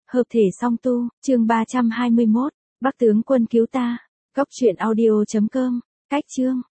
Hợp thể song tu, chương 321, Bắc tướng quân cứu ta. Cốc truyện audio.com, cách chương.